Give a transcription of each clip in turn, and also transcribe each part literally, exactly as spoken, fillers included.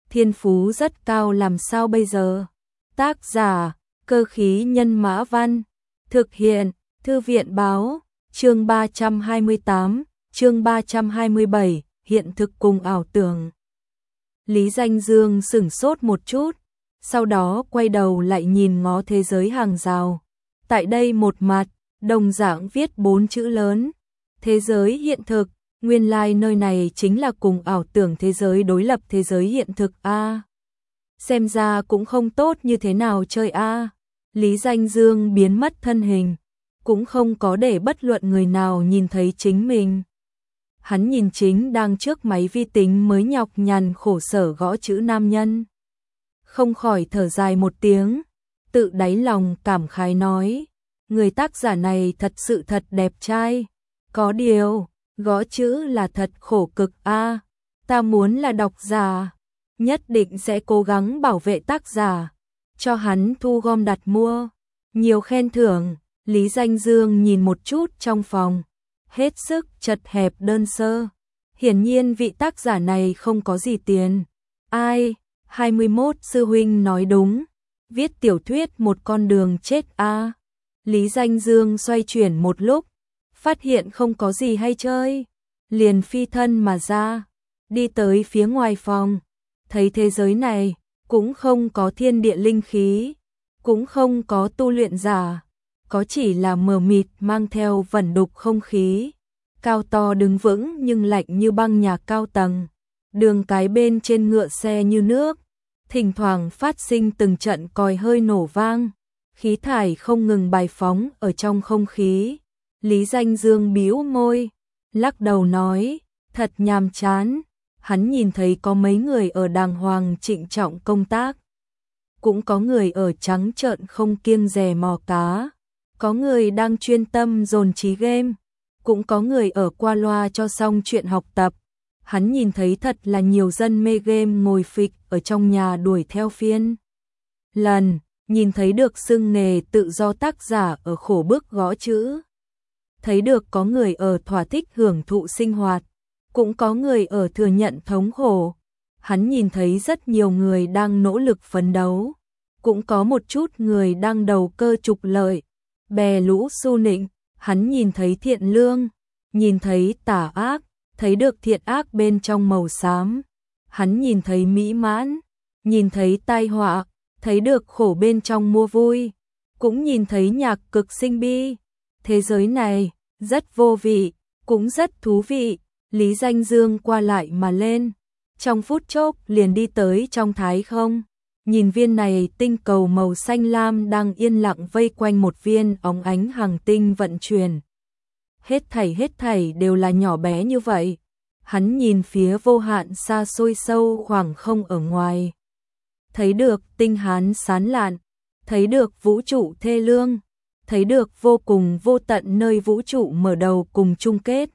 thiên phú rất cao làm sao bây giờ? Tác giả, Cơ khí nhân mã văn, thực hiện, Thư viện báo, chương ba trăm hai mươi tám, chương ba trăm hai mươi bảy, hiện thực cùng ảo tưởng. Lý Danh Dương sửng sốt một chút, sau đó quay đầu lại nhìn ngó thế giới hàng rào. Tại đây một mặt, đồng dạng viết bốn chữ lớn, thế giới hiện thực, nguyên lai like nơi này chính là cùng ảo tưởng thế giới đối lập thế giới hiện thực a. À, xem ra cũng không tốt như thế nào chơi a. À, Lý Danh Dương biến mất thân hình, cũng không có để bất luận người nào nhìn thấy chính mình. Hắn nhìn chính đang trước máy vi tính mới nhọc nhằn khổ sở gõ chữ nam nhân. Không khỏi thở dài một tiếng, tự đáy lòng cảm khái nói, người tác giả này thật sự thật đẹp trai. Có điều, gõ chữ là thật khổ cực a. À, ta muốn là độc giả, nhất định sẽ cố gắng bảo vệ tác giả, cho hắn thu gom đặt mua, nhiều khen thưởng. Lý Danh Dương nhìn một chút trong phòng, hết sức chật hẹp đơn sơ. Hiển nhiên vị tác giả này không có gì tiền. Ai, hai mươi mốt sư huynh nói đúng, viết tiểu thuyết một con đường chết a. À, Lý Danh Dương xoay chuyển một lúc, phát hiện không có gì hay chơi, liền phi thân mà ra, đi tới phía ngoài phòng, thấy thế giới này cũng không có thiên địa linh khí, cũng không có tu luyện giả, có chỉ là mờ mịt mang theo vẩn đục không khí, cao to đứng vững nhưng lạnh như băng nhà cao tầng, đường cái bên trên ngựa xe như nước, thỉnh thoảng phát sinh từng trận còi hơi nổ vang, khí thải không ngừng bài phóng ở trong không khí. Lý Danh Dương bĩu môi, lắc đầu nói, thật nhàm chán. Hắn nhìn thấy có mấy người ở đàng hoàng trịnh trọng công tác, cũng có người ở trắng trợn không kiêng dè mò cá, có người đang chuyên tâm dồn trí game, cũng có người ở qua loa cho xong chuyện học tập. Hắn nhìn thấy thật là nhiều dân mê game ngồi phịch ở trong nhà đuổi theo phiên lần, nhìn thấy được xưng nghề tự do tác giả ở khổ bức gõ chữ, thấy được có người ở thỏa thích hưởng thụ sinh hoạt, cũng có người ở thừa nhận thống khổ. Hắn nhìn thấy rất nhiều người đang nỗ lực phấn đấu, cũng có một chút người đang đầu cơ trục lợi, bè lũ xu nịnh. Hắn nhìn thấy thiện lương, nhìn thấy tà ác, thấy được thiện ác bên trong màu xám. Hắn nhìn thấy mỹ mãn, nhìn thấy tai họa, thấy được khổ bên trong mua vui, cũng nhìn thấy nhạc cực sinh bi. Thế giới này rất vô vị, cũng rất thú vị. Lý Danh Dương qua lại mà lên, trong phút chốc liền đi tới trong thái không, nhìn viên này tinh cầu màu xanh lam đang yên lặng vây quanh một viên óng ánh hành tinh vận chuyển. Hết thảy hết thảy đều là nhỏ bé như vậy. Hắn nhìn phía vô hạn xa xôi sâu khoảng không ở ngoài, thấy được tinh hán sán lạn, thấy được vũ trụ thê lương, thấy được vô cùng vô tận nơi vũ trụ mở đầu cùng chung kết.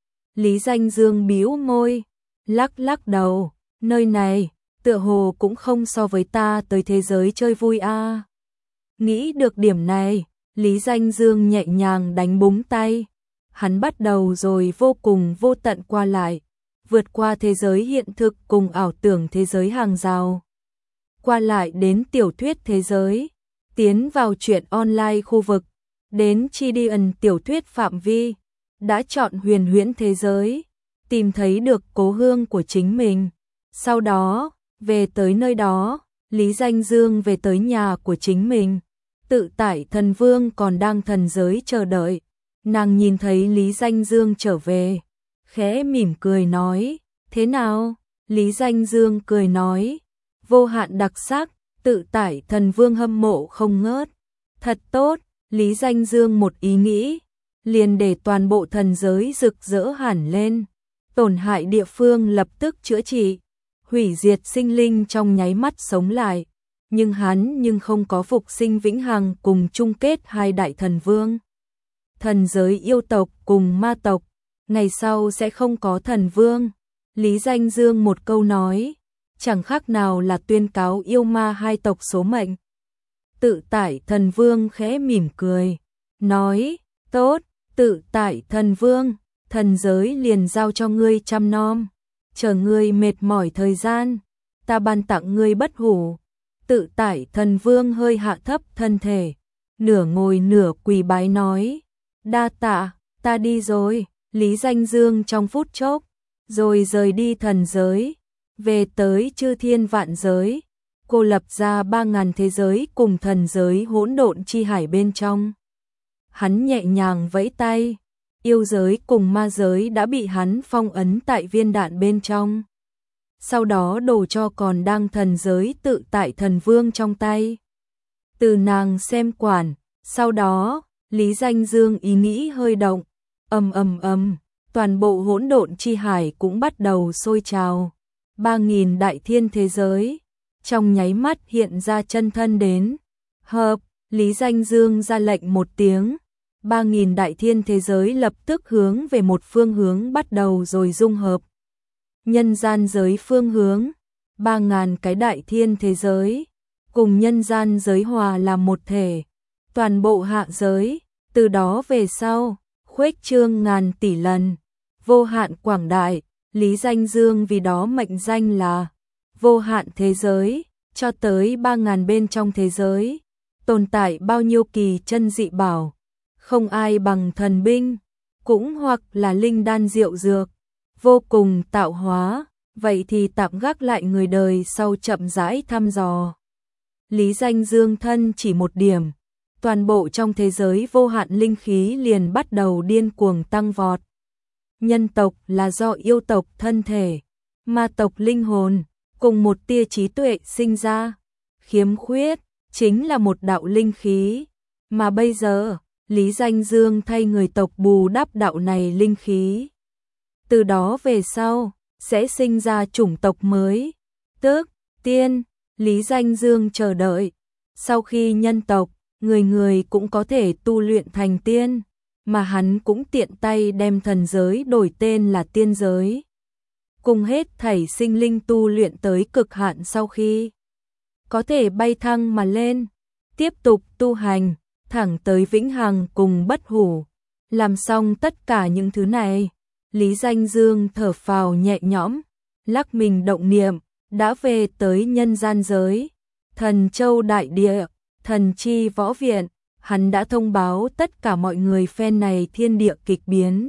Lý Danh Dương bĩu môi, lắc lắc đầu, nơi này tựa hồ cũng không so với ta tới thế giới chơi vui a. À. Nghĩ được điểm này, Lý Danh Dương nhẹ nhàng đánh búng tay, hắn bắt đầu rồi vô cùng vô tận qua lại, vượt qua thế giới hiện thực cùng ảo tưởng thế giới hàng rào, qua lại đến tiểu thuyết thế giới, tiến vào truyện online khu vực, đến chi đi ẩn tiểu thuyết phạm vi, đã chọn huyền huyễn thế giới, tìm thấy được cố hương của chính mình. Sau đó, về tới nơi đó, Lý Danh Dương về tới nhà của chính mình. Tự tại thần vương còn đang thần giới chờ đợi. Nàng nhìn thấy Lý Danh Dương trở về, khẽ mỉm cười nói, thế nào? Lý Danh Dương cười nói, vô hạn đặc sắc. Tự tại thần vương hâm mộ không ngớt. Thật tốt. Lý Danh Dương một ý nghĩ, liền để toàn bộ thần giới rực rỡ hẳn lên, tổn hại địa phương lập tức chữa trị, hủy diệt sinh linh trong nháy mắt sống lại, nhưng hắn nhưng không có phục sinh vĩnh hằng cùng chung kết hai đại thần vương. Thần giới yêu tộc cùng ma tộc, ngày sau sẽ không có thần vương. Lý Danh Dương một câu nói, chẳng khác nào là tuyên cáo yêu ma hai tộc số mệnh. Tự tại thần vương khẽ mỉm cười, nói, tốt. Tự tại thần vương, thần giới liền giao cho ngươi chăm nom, chờ ngươi mệt mỏi thời gian, ta ban tặng ngươi bất hủ. Tự tại thần vương hơi hạ thấp thân thể, nửa ngồi nửa quỳ bái nói, đa tạ, ta đi rồi. Lý Danh Dương trong phút chốc, rồi rời đi thần giới, về tới chư thiên vạn giới, cô lập ra ba ngàn thế giới cùng thần giới hỗn độn chi hải bên trong. Hắn nhẹ nhàng vẫy tay, yêu giới cùng ma giới đã bị hắn phong ấn tại viên đạn bên trong. Sau đó đổ cho còn đang thần giới tự tại thần vương trong tay. Từ nàng xem quản, sau đó, Lý Danh Dương ý nghĩ hơi động, ầm ầm ầm, toàn bộ hỗn độn chi hải cũng bắt đầu sôi trào. Ba nghìn đại thiên thế giới, trong nháy mắt hiện ra chân thân đến. Hợp, Lý Danh Dương ra lệnh một tiếng, ba nghìn đại thiên thế giới lập tức hướng về một phương hướng bắt đầu rồi dung hợp. Nhân gian giới phương hướng, ba ngàn cái đại thiên thế giới, cùng nhân gian giới hòa làm một thể, toàn bộ hạ giới, từ đó về sau, khuếch trương ngàn tỷ lần, vô hạn quảng đại. Lý Danh Dương vì đó mệnh danh là vô hạn thế giới, cho tới ba ngàn bên trong thế giới, tồn tại bao nhiêu kỳ chân dị bảo, không ai bằng thần binh, cũng hoặc là linh đan diệu dược, vô cùng tạo hóa, vậy thì tạm gác lại người đời sau chậm rãi thăm dò. Lý Danh Dương thân chỉ một điểm, toàn bộ trong thế giới vô hạn linh khí liền bắt đầu điên cuồng tăng vọt. Nhân tộc là do yêu tộc thân thể, ma tộc linh hồn, cùng một tia trí tuệ sinh ra, khiếm khuyết, chính là một đạo linh khí, mà bây giờ, Lý Danh Dương thay người tộc bù đắp đạo này linh khí. Từ đó về sau, sẽ sinh ra chủng tộc mới, tước, tiên. Lý Danh Dương chờ đợi, sau khi nhân tộc, người người cũng có thể tu luyện thành tiên, mà hắn cũng tiện tay đem thần giới đổi tên là tiên giới. Cùng hết thảy sinh linh tu luyện tới cực hạn sau khi có thể bay thăng mà lên, tiếp tục tu hành, thẳng tới vĩnh hằng cùng bất hủ. Làm xong tất cả những thứ này, Lý Danh Dương thở phào nhẹ nhõm, lắc mình động niệm, đã về tới nhân gian giới, Thần Châu đại địa, Thần Chi võ viện. Hắn đã thông báo tất cả mọi người phen này thiên địa kịch biến.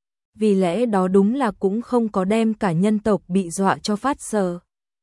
Vì lẽ đó đúng là cũng không có đem cả nhân tộc bị dọa cho phát sợ.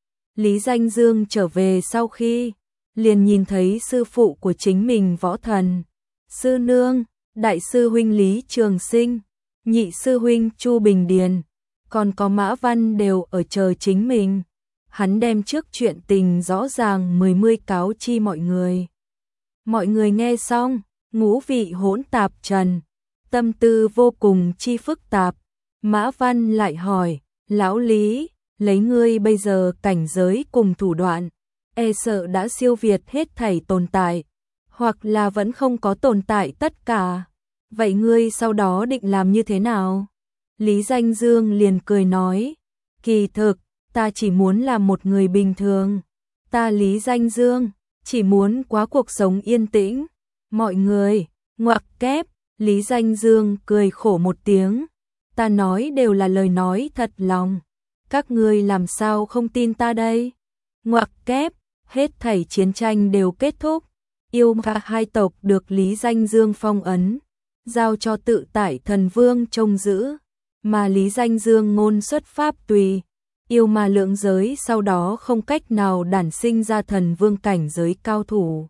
Lý Danh Dương trở về sau khi, liền nhìn thấy sư phụ của chính mình Võ Thần, sư nương, đại sư huynh Lý Trường Sinh, nhị sư huynh Chu Bình Điền, còn có Mã Văn đều ở chờ chính mình. Hắn đem trước chuyện tình rõ ràng mười mươi cáo chi mọi người. Mọi người nghe xong, ngũ vị hỗn tạp trần, tâm tư vô cùng chi phức tạp. Mã Văn lại hỏi, lão Lý, lấy ngươi bây giờ cảnh giới cùng thủ đoạn, e sợ đã siêu việt hết thảy tồn tại, hoặc là vẫn không có tồn tại tất cả. Vậy ngươi sau đó định làm như thế nào? Lý Danh Dương liền cười nói, kỳ thực, ta chỉ muốn làm một người bình thường. Ta Lý Danh Dương chỉ muốn quá cuộc sống yên tĩnh. Mọi người, ngoặc kép, Lý Danh Dương cười khổ một tiếng. Ta nói đều là lời nói thật lòng. Các ngươi làm sao không tin ta đây? Ngoặc kép, hết thảy chiến tranh đều kết thúc. Yêu ma hai tộc được Lý Danh Dương phong ấn, giao cho tự tại thần vương trông giữ. Mà Lý Danh Dương ngôn xuất pháp tùy. Yêu ma lượng giới sau đó không cách nào đản sinh ra thần vương cảnh giới cao thủ.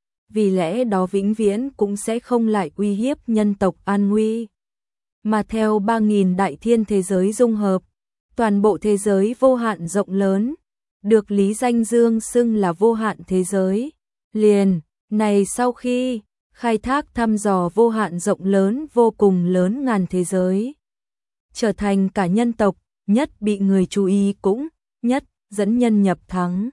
Vì lẽ đó vĩnh viễn cũng sẽ không lại uy hiếp nhân tộc an nguy. Mà theo ba nghìn đại thiên thế giới dung hợp, toàn bộ thế giới vô hạn rộng lớn, được Lý Danh Dương xưng là vô hạn thế giới. Liền, này sau khi khai thác thăm dò vô hạn rộng lớn vô cùng lớn ngàn thế giới, trở thành cả nhân tộc, nhất bị người chú ý cũng, nhất dẫn nhân nhập thắng.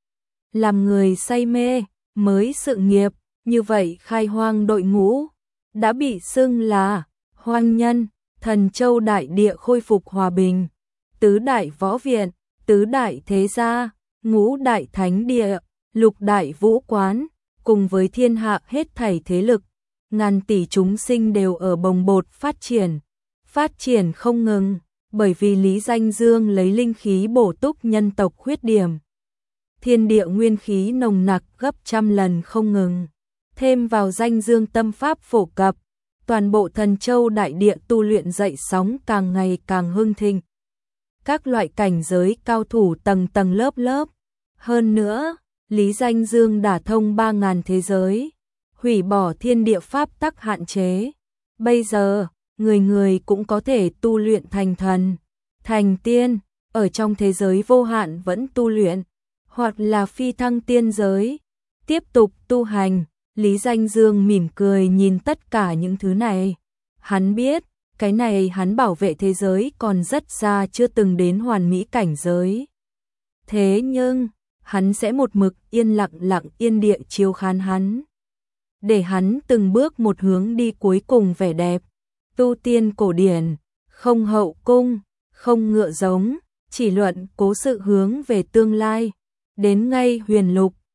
Làm người say mê, mới sự nghiệp, như vậy khai hoang đội ngũ, đã bị xưng là hoang nhân. Thần Châu đại địa khôi phục hòa bình, tứ đại võ viện, tứ đại thế gia, ngũ đại thánh địa, lục đại vũ quán, cùng với thiên hạ hết thảy thế lực, ngàn tỷ chúng sinh đều ở bồng bột phát triển, phát triển không ngừng, bởi vì Lý Danh Dương lấy linh khí bổ túc nhân tộc khuyết điểm, thiên địa nguyên khí nồng nặc gấp trăm lần không ngừng. Thêm vào danh dương tâm pháp phổ cập, toàn bộ Thần Châu đại địa tu luyện dậy sóng càng ngày càng hưng thịnh. Các loại cảnh giới cao thủ tầng tầng lớp lớp. Hơn nữa, Lý Danh Dương đả thông ba ngàn thế giới, hủy bỏ thiên địa pháp tắc hạn chế. Bây giờ, người người cũng có thể tu luyện thành thần, thành tiên, ở trong thế giới vô hạn vẫn tu luyện, hoặc là phi thăng tiên giới, tiếp tục tu hành. Lý Danh Dương mỉm cười nhìn tất cả những thứ này. Hắn biết, cái này hắn bảo vệ thế giới còn rất xa chưa từng đến hoàn mỹ cảnh giới. Thế nhưng, hắn sẽ một mực yên lặng lặng yên địa chiếu khán hắn. Để hắn từng bước một hướng đi cuối cùng vẻ đẹp. Tu tiên cổ điển, không hậu cung, không ngựa giống, chỉ luận cố sự hướng về tương lai. Đến ngay huyền lục,